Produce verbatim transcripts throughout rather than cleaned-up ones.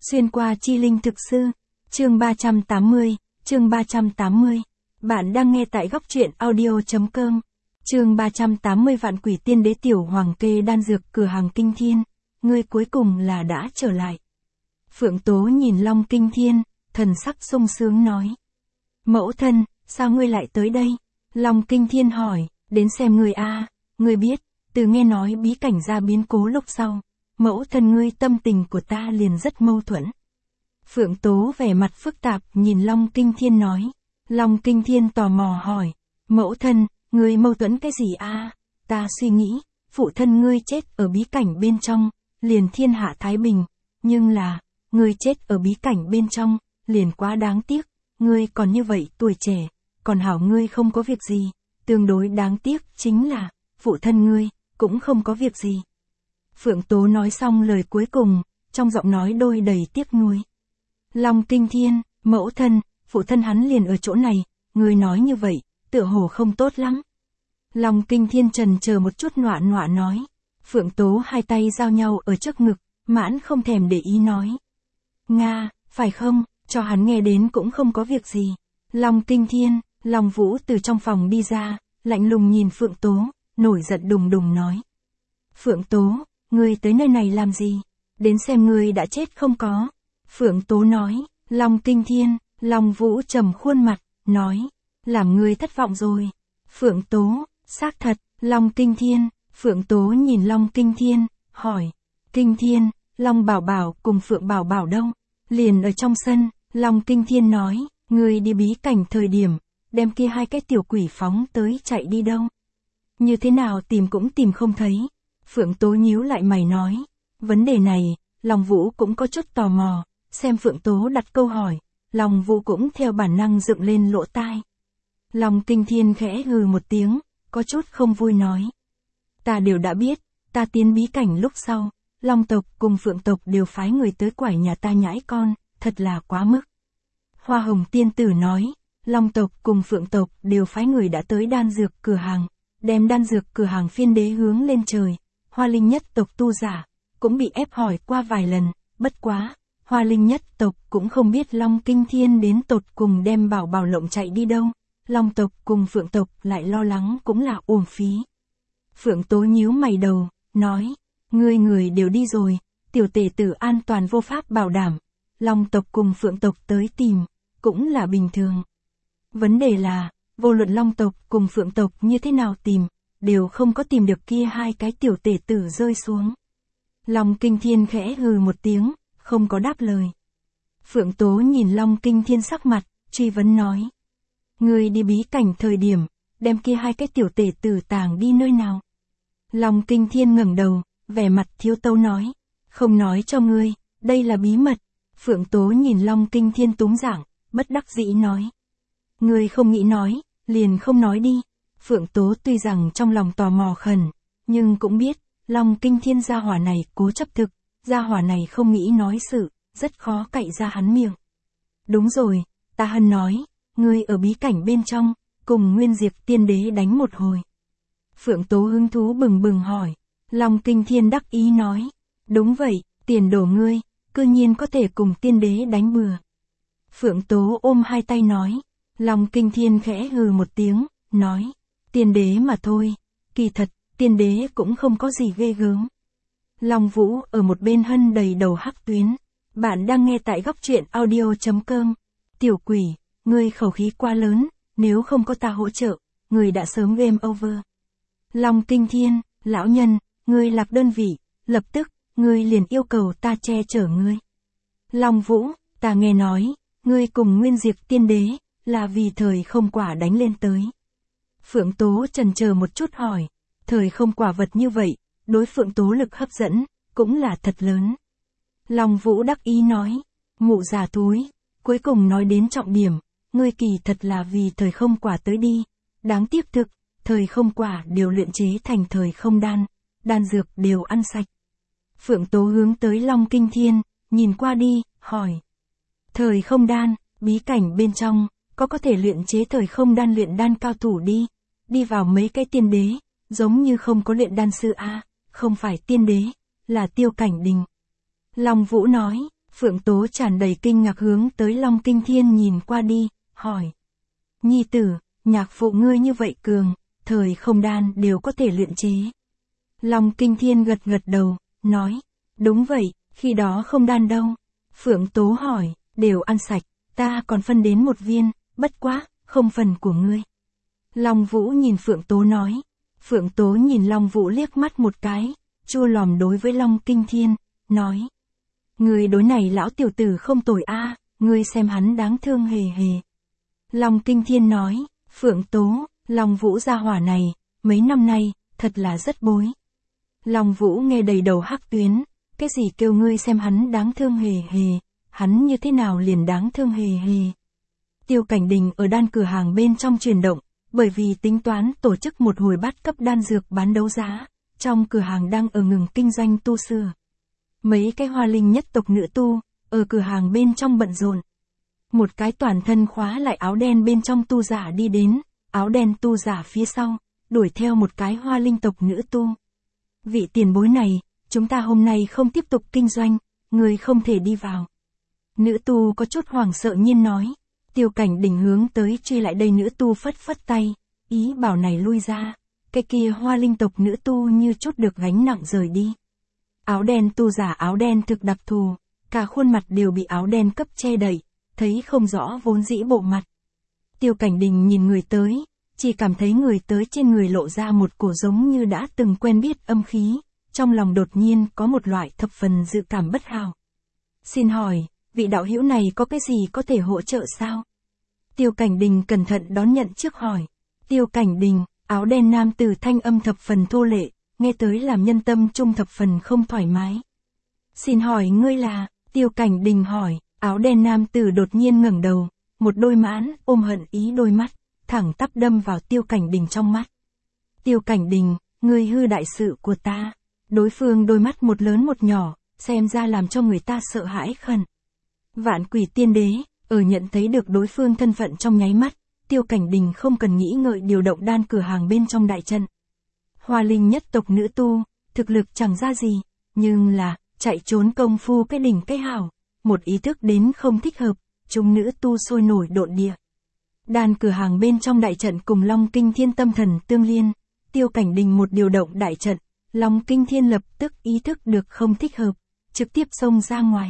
Xuyên qua chi linh thực sư, chương ba trăm tám mươi, chương ba trăm tám mươi. Bạn đang nghe tại góc truyện audio.com. Chương ba trăm tám mươi Vạn quỷ tiên đế tiểu hoàng kê đan dược cửa hàng Kinh Thiên, ngươi cuối cùng là đã trở lại. Phượng Tố nhìn Long Kinh Thiên, thần sắc sung sướng nói. Mẫu thân, sao ngươi lại tới đây? Long Kinh Thiên hỏi, đến xem ngươi a, ngươi biết, từ nghe nói bí cảnh ra biến cố lúc sau, mẫu thân ngươi tâm tình của ta liền rất mâu thuẫn. Phượng Tố vẻ mặt phức tạp nhìn Long Kinh Thiên nói. Long Kinh Thiên tò mò hỏi, mẫu thân, ngươi mâu thuẫn cái gì a? Ta suy nghĩ, phụ thân ngươi chết ở bí cảnh bên trong, liền thiên hạ thái bình, nhưng là, ngươi chết ở bí cảnh bên trong, liền quá đáng tiếc, ngươi còn như vậy tuổi trẻ, còn hảo ngươi không có việc gì, tương đối đáng tiếc chính là, phụ thân ngươi, cũng không có việc gì. Phượng Tố nói xong lời cuối cùng, trong giọng nói đôi đầy tiếc nuối. Long Kinh Thiên, mẫu thân, phụ thân hắn liền ở chỗ này, ngươi nói như vậy, tựa hồ không tốt lắm. Long Kinh Thiên trần chờ một chút nọa nọa nói. Phượng Tố hai tay giao nhau ở trước ngực, mãn không thèm để ý nói. Nga, phải không, cho hắn nghe đến cũng không có việc gì. Long Kinh Thiên, Long Vũ từ trong phòng đi ra, lạnh lùng nhìn Phượng Tố, nổi giận đùng đùng nói. Phượng Tố, ngươi tới nơi này làm gì? Đến xem ngươi đã chết không có. Phượng Tố nói. Long Kinh Thiên, Long Vũ trầm khuôn mặt, nói. Làm ngươi thất vọng rồi. Phượng Tố, xác thật, Long Kinh Thiên. Phượng Tố nhìn Long Kinh Thiên, hỏi. Kinh Thiên, Long Bảo Bảo cùng Phượng Bảo Bảo đâu? Liền ở trong sân, Long Kinh Thiên nói. Ngươi đi bí cảnh thời điểm, đem kia hai cái tiểu quỷ phóng tới chạy đi đâu? Như thế nào tìm cũng tìm không thấy. Phượng Tố nhíu lại mày nói. Vấn đề này, Long Vũ cũng có chút tò mò, xem Phượng Tố đặt câu hỏi, Long Vũ cũng theo bản năng dựng lên lỗ tai. Long Kinh Thiên khẽ hừ một tiếng, có chút không vui nói. Ta đều đã biết, ta tiến bí cảnh lúc sau, Long tộc cùng Phượng tộc đều phái người tới quải nhà ta nhãi con, thật là quá mức. Hoa Hồng Tiên Tử nói, Long tộc cùng Phượng tộc đều phái người đã tới đan dược cửa hàng, đem đan dược cửa hàng phiên đế hướng lên trời. Hoa Linh nhất tộc tu giả, cũng bị ép hỏi qua vài lần, bất quá, Hoa Linh nhất tộc cũng không biết Long Kinh Thiên đến tột cùng đem Bảo Bảo lộng chạy đi đâu, Long tộc cùng Phượng tộc lại lo lắng cũng là uổng phí. Phượng Tố nhíu mày đầu, nói, ngươi người đều đi rồi, tiểu tể tử an toàn vô pháp bảo đảm, Long tộc cùng Phượng tộc tới tìm, cũng là bình thường. Vấn đề là, vô luận Long tộc cùng Phượng tộc như thế nào tìm, đều không có tìm được kia hai cái tiểu tể tử rơi xuống. Long Kinh Thiên khẽ hừ một tiếng, không có đáp lời. Phượng Tố nhìn Long Kinh Thiên sắc mặt, truy vấn nói. Ngươi đi bí cảnh thời điểm, đem kia hai cái tiểu tể tử tàng đi nơi nào? Long Kinh Thiên ngẩng đầu, vẻ mặt thiếu tấu nói. Không nói cho ngươi, đây là bí mật. Phượng Tố nhìn Long Kinh Thiên túm giảng, bất đắc dĩ nói. Ngươi không nghĩ nói, liền không nói đi. Phượng Tố tuy rằng trong lòng tò mò khẩn, nhưng cũng biết, Long Kinh Thiên gia hỏa này cố chấp thực, gia hỏa này không nghĩ nói sự, rất khó cậy ra hắn miệng. Đúng rồi, ta hân nói, ngươi ở bí cảnh bên trong, cùng Nguyên Diệp Tiên Đế đánh một hồi. Phượng Tố hứng thú bừng bừng hỏi, Long Kinh Thiên đắc ý nói, đúng vậy, tiền đổ ngươi, cư nhiên có thể cùng Tiên Đế đánh bừa. Phượng Tố ôm hai tay nói, Long Kinh Thiên khẽ hừ một tiếng, nói, Tiên Đế mà thôi, kỳ thật, Tiên Đế cũng không có gì ghê gớm. Long Vũ ở một bên hân đầy đầu hắc tuyến. Bạn đang nghe tại góc truyện audio.com. Tiểu quỷ, ngươi khẩu khí quá lớn, nếu không có ta hỗ trợ, ngươi đã sớm game over. Long Kinh Thiên, lão nhân, ngươi lạc đơn vị, lập tức, ngươi liền yêu cầu ta che chở ngươi. Long Vũ, ta nghe nói, ngươi cùng Nguyên Diệp Tiên Đế, là vì thời không quả đánh lên tới. Phượng Tố chần chờ một chút hỏi, thời không quả vật như vậy, đối Phượng Tố lực hấp dẫn, cũng là thật lớn. Long Vũ đắc ý nói, mụ già túi, cuối cùng nói đến trọng điểm, ngươi kỳ thật là vì thời không quả tới đi, đáng tiếc thực, thời không quả đều luyện chế thành thời không đan, đan dược đều ăn sạch. Phượng Tố hướng tới Long Kinh Thiên, nhìn qua đi, hỏi. Thời không đan, bí cảnh bên trong, có có thể luyện chế thời không đan luyện đan cao thủ đi, đi vào mấy cái tiên đế, giống như không có luyện đan sư a, không phải tiên đế, là Tiêu Cảnh Đình. Long Vũ nói, Phượng Tố tràn đầy kinh ngạc hướng tới Long Kinh Thiên nhìn qua đi, hỏi. Nhi tử, nhạc phụ ngươi như vậy cường, thời không đan đều có thể luyện chế. Long Kinh Thiên gật gật đầu, nói. Đúng vậy, khi đó không đan đâu. Phượng Tố hỏi, đều ăn sạch, ta còn phân đến một viên, bất quá, không phần của ngươi. Long Vũ nhìn Phượng Tố nói. Phượng Tố nhìn Long Vũ liếc mắt một cái, chua lòm đối với Long Kinh Thiên, nói. Người đối này lão tiểu tử không tồi a, ngươi xem hắn đáng thương hề hề. Long Kinh Thiên nói, Phượng Tố, Long Vũ gia hỏa này, mấy năm nay, thật là rất bối. Long Vũ nghe đầy đầu hắc tuyến, cái gì kêu ngươi xem hắn đáng thương hề hề, hắn như thế nào liền đáng thương hề hề. Tiêu Cảnh Đình ở đan cửa hàng bên trong chuyển động, bởi vì tính toán tổ chức một hồi bát cấp đan dược bán đấu giá, trong cửa hàng đang ở ngừng kinh doanh tu sửa. Mấy cái hoa linh nhất tộc nữ tu, ở cửa hàng bên trong bận rộn. Một cái toàn thân khóa lại áo đen bên trong tu giả đi đến, áo đen tu giả phía sau, đuổi theo một cái hoa linh tộc nữ tu. Vị tiền bối này, chúng ta hôm nay không tiếp tục kinh doanh, người không thể đi vào. Nữ tu có chút hoảng sợ nhiên nói. Tiêu Cảnh Đình hướng tới truy lại đây nữ tu phất phất tay, ý bảo này lui ra. Cái kia hoa linh tộc nữ tu như chút được gánh nặng rời đi. Áo đen tu giả áo đen thực đặc thù, cả khuôn mặt đều bị áo đen cấp che đậy, thấy không rõ vốn dĩ bộ mặt. Tiêu Cảnh Đình nhìn người tới, chỉ cảm thấy người tới trên người lộ ra một cổ giống như đã từng quen biết âm khí, trong lòng đột nhiên có một loại thập phần dự cảm bất hảo. Xin hỏi, vị đạo hữu này có cái gì có thể hỗ trợ sao? Tiêu Cảnh Đình cẩn thận đón nhận trước hỏi. Tiêu Cảnh Đình, áo đen nam tử thanh âm thập phần thô lệ, nghe tới làm nhân tâm trung thập phần không thoải mái. Xin hỏi ngươi là, Tiêu Cảnh Đình hỏi, áo đen nam tử đột nhiên ngẩng đầu, một đôi mãn ôm hận ý đôi mắt, thẳng tắp đâm vào Tiêu Cảnh Đình trong mắt. Tiêu Cảnh Đình, ngươi hư đại sự của ta. Đối phương đôi mắt một lớn một nhỏ, xem ra làm cho người ta sợ hãi khẩn. Vạn Quỷ Tiên Đế, ở nhận thấy được đối phương thân phận trong nháy mắt, Tiêu Cảnh Đình không cần nghĩ ngợi điều động đan cửa hàng bên trong đại trận. Hoa linh nhất tộc nữ tu, thực lực chẳng ra gì, nhưng là, chạy trốn công phu cái đỉnh cái hảo, một ý thức đến không thích hợp, chúng nữ tu sôi nổi độn địa. Đan cửa hàng bên trong đại trận cùng Long Kinh Thiên tâm thần tương liên, Tiêu Cảnh Đình một điều động đại trận, Long Kinh Thiên lập tức ý thức được không thích hợp, trực tiếp xông ra ngoài.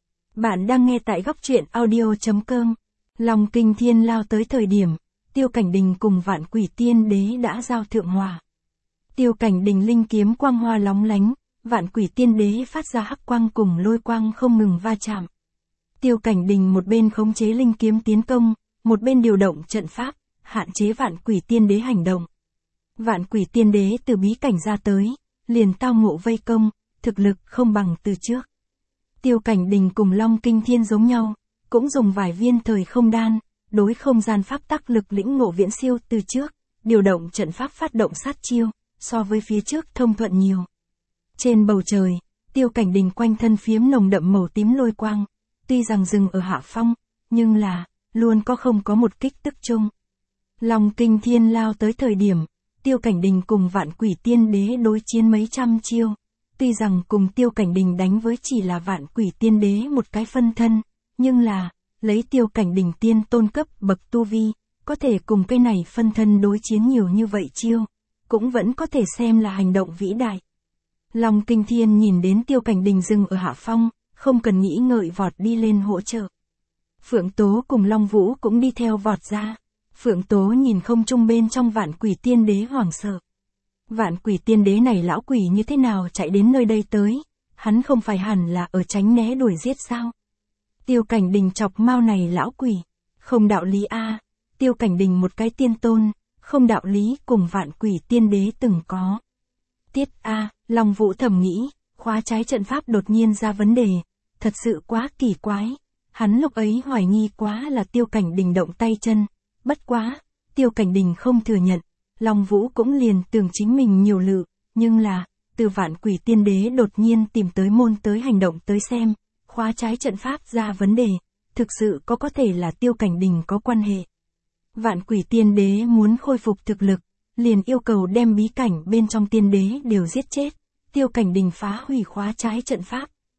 Bạn đang nghe tại góc truyện audio chấm com. Long Kinh Thiên lao tới thời điểm, Tiêu Cảnh Đình cùng Vạn Quỷ Tiên Đế đã giao thượng hòa. Tiêu Cảnh Đình linh kiếm quang hoa lóng lánh, Vạn Quỷ Tiên Đế phát ra hắc quang cùng lôi quang không ngừng va chạm. Tiêu Cảnh Đình một bên khống chế linh kiếm tiến công, một bên điều động trận pháp, hạn chế Vạn Quỷ Tiên Đế hành động. Vạn Quỷ Tiên Đế từ bí cảnh ra tới, liền tao ngộ vây công, thực lực không bằng từ trước. Tiêu Cảnh Đình cùng Long Kinh Thiên giống nhau, cũng dùng vài viên thời không đan, đối không gian pháp tắc lực lĩnh ngộ viễn siêu từ trước, điều động trận pháp phát động sát chiêu, so với phía trước thông thuận nhiều. Trên bầu trời, Tiêu Cảnh Đình quanh thân phiếm nồng đậm màu tím lôi quang, tuy rằng dừng ở hạ phong, nhưng là, luôn có không có một kích tức chung. Long Kinh Thiên lao tới thời điểm, Tiêu Cảnh Đình cùng Vạn Quỷ Tiên Đế đối chiến mấy trăm chiêu. Tuy rằng cùng Tiêu Cảnh Đình đánh với chỉ là Vạn Quỷ Tiên Đế một cái phân thân, nhưng là, lấy Tiêu Cảnh Đình tiên tôn cấp bậc tu vi, có thể cùng cái này phân thân đối chiến nhiều như vậy chiêu, cũng vẫn có thể xem là hành động vĩ đại. Long Kinh Thiên nhìn đến Tiêu Cảnh Đình dừng ở hạ phong, không cần nghĩ ngợi vọt đi lên hỗ trợ. Phượng Tố cùng Long Vũ cũng đi theo vọt ra. Phượng Tố nhìn không trung bên trong Vạn Quỷ Tiên Đế hoảng sợ. Vạn Quỷ Tiên Đế này lão quỷ như thế nào chạy đến nơi đây tới, hắn không phải hẳn là ở tránh né đuổi giết sao? Tiêu Cảnh Đình chọc mau này lão quỷ, không đạo lý a, Tiêu Cảnh Đình một cái tiên tôn, không đạo lý cùng Vạn Quỷ Tiên Đế từng có. Tiết a, Long Vũ thầm nghĩ, khóa trái trận pháp đột nhiên ra vấn đề, thật sự quá kỳ quái. Hắn lúc ấy hoài nghi quá là Tiêu Cảnh Đình động tay chân, bất quá, Tiêu Cảnh Đình không thừa nhận. Long Vũ cũng liền tưởng chính mình nhiều lự, nhưng là, từ Vạn Quỷ Tiên Đế đột nhiên tìm tới môn tới hành động tới xem, khóa trái trận pháp ra vấn đề, thực sự có có thể là Tiêu Cảnh Đình có quan hệ. Vạn Quỷ Tiên Đế muốn khôi phục thực lực, liền yêu cầu đem bí cảnh bên trong tiên đế đều giết chết, Tiêu Cảnh Đình phá hủy khóa trái trận pháp,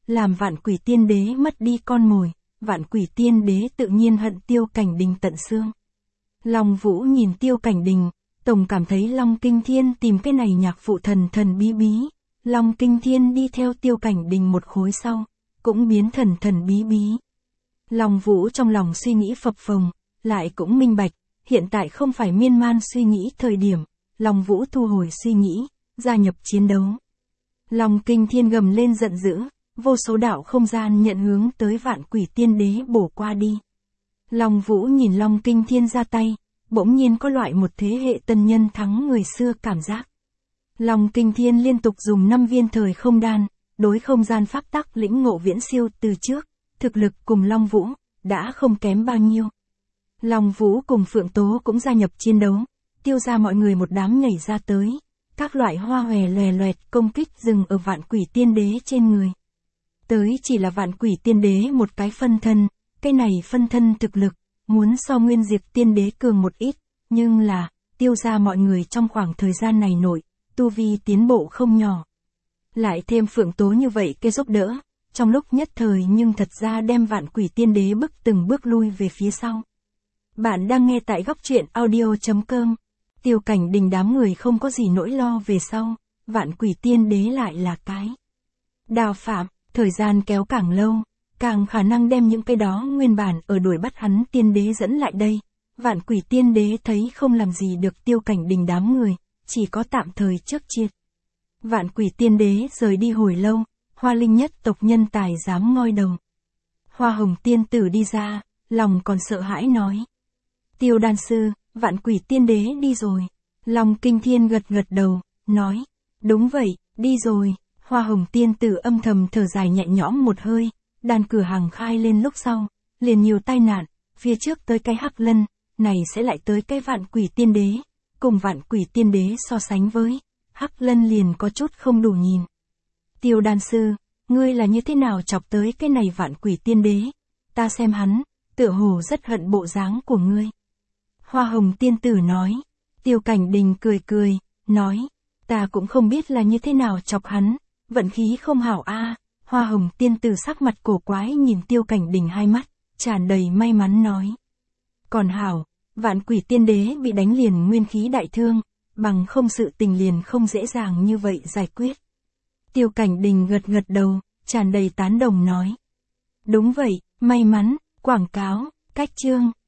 làm vạn quỷ tiên đế mất đi con mồi, vạn quỷ tiên đế tự nhiên hận Tiêu Cảnh Đình tận xương. Long Vũ nhìn Tiêu Cảnh Đình, tổng cảm thấy Long Kinh Thiên tìm cái này nhạc phụ thần thần bí bí. Long Kinh Thiên đi theo Tiêu Cảnh Đình một khối sau, cũng biến thần thần bí bí. Long Vũ trong lòng suy nghĩ phập phồng, lại cũng minh bạch, hiện tại không phải miên man suy nghĩ thời điểm, Long Vũ thu hồi suy nghĩ, gia nhập chiến đấu. Long Kinh Thiên gầm lên giận dữ, vô số đạo không gian nhận hướng tới vạn quỷ tiên đế bổ qua đi. Long Vũ nhìn Long Kinh Thiên ra tay, bỗng nhiên có loại một thế hệ tân nhân thắng người xưa cảm giác. Long Kinh Thiên liên tục dùng năm viên thời không đan, đối không gian pháp tắc lĩnh ngộ viễn siêu từ trước, thực lực cùng Long Vũ, đã không kém bao nhiêu. Long Vũ cùng Phượng Tố cũng gia nhập chiến đấu, Tiêu ra mọi người một đám nhảy ra tới, các loại hoa hòe lòe loẹt công kích dừng ở vạn quỷ tiên đế trên người. Tới chỉ là vạn quỷ tiên đế một cái phân thân, cái này phân thân thực lực, muốn so nguyên diệt tiên đế cường một ít, nhưng là, Tiêu ra mọi người trong khoảng thời gian này nội, tu vi tiến bộ không nhỏ. Lại thêm Phượng Tố như vậy cái giúp đỡ, trong lúc nhất thời nhưng thật ra đem vạn quỷ tiên đế bức từng bước lui về phía sau. Bạn đang nghe tại góc truyện audio chấm com. Tiêu Cảnh Đình đám người không có gì nỗi lo về sau, vạn quỷ tiên đế lại là cái đào phạm, thời gian kéo càng lâu, càng khả năng đem những cái đó nguyên bản ở đuổi bắt hắn tiên đế dẫn lại đây. Vạn quỷ tiên đế thấy không làm gì được Tiêu Cảnh Đình đám người, chỉ có tạm thời trước triệt. Vạn quỷ tiên đế rời đi hồi lâu, Hoa Linh nhất tộc nhân tài dám ngoi đầu. Hoa Hồng tiên tử đi ra, lòng còn sợ hãi nói. Tiêu đan sư, vạn quỷ tiên đế đi rồi. Long Kinh Thiên gật gật đầu, nói. Đúng vậy, đi rồi. Hoa Hồng tiên tử âm thầm thở dài nhẹ nhõm một hơi, đàn cửa hàng khai lên lúc sau, liền nhiều tai nạn, phía trước tới cái Hắc Lân, này sẽ lại tới cái vạn quỷ tiên đế, cùng vạn quỷ tiên đế so sánh với, Hắc Lân liền có chút không đủ nhìn. Tiêu đan sư, ngươi là như thế nào chọc tới cái này vạn quỷ tiên đế, ta xem hắn, tựa hồ rất hận bộ dáng của ngươi. Hoa Hồng tiên tử nói, Tiêu Cảnh Đình cười cười, nói, ta cũng không biết là như thế nào chọc hắn, vận khí không hảo a. Hoa Hồng tiên tử sắc mặt cổ quái nhìn Tiêu Cảnh Đình hai mắt, tràn đầy may mắn nói. Còn hảo, vạn quỷ tiên đế bị đánh liền nguyên khí đại thương, bằng không sự tình liền không dễ dàng như vậy giải quyết. Tiêu Cảnh Đình gật gật đầu, tràn đầy tán đồng nói. Đúng vậy, may mắn, quảng cáo, cách chương.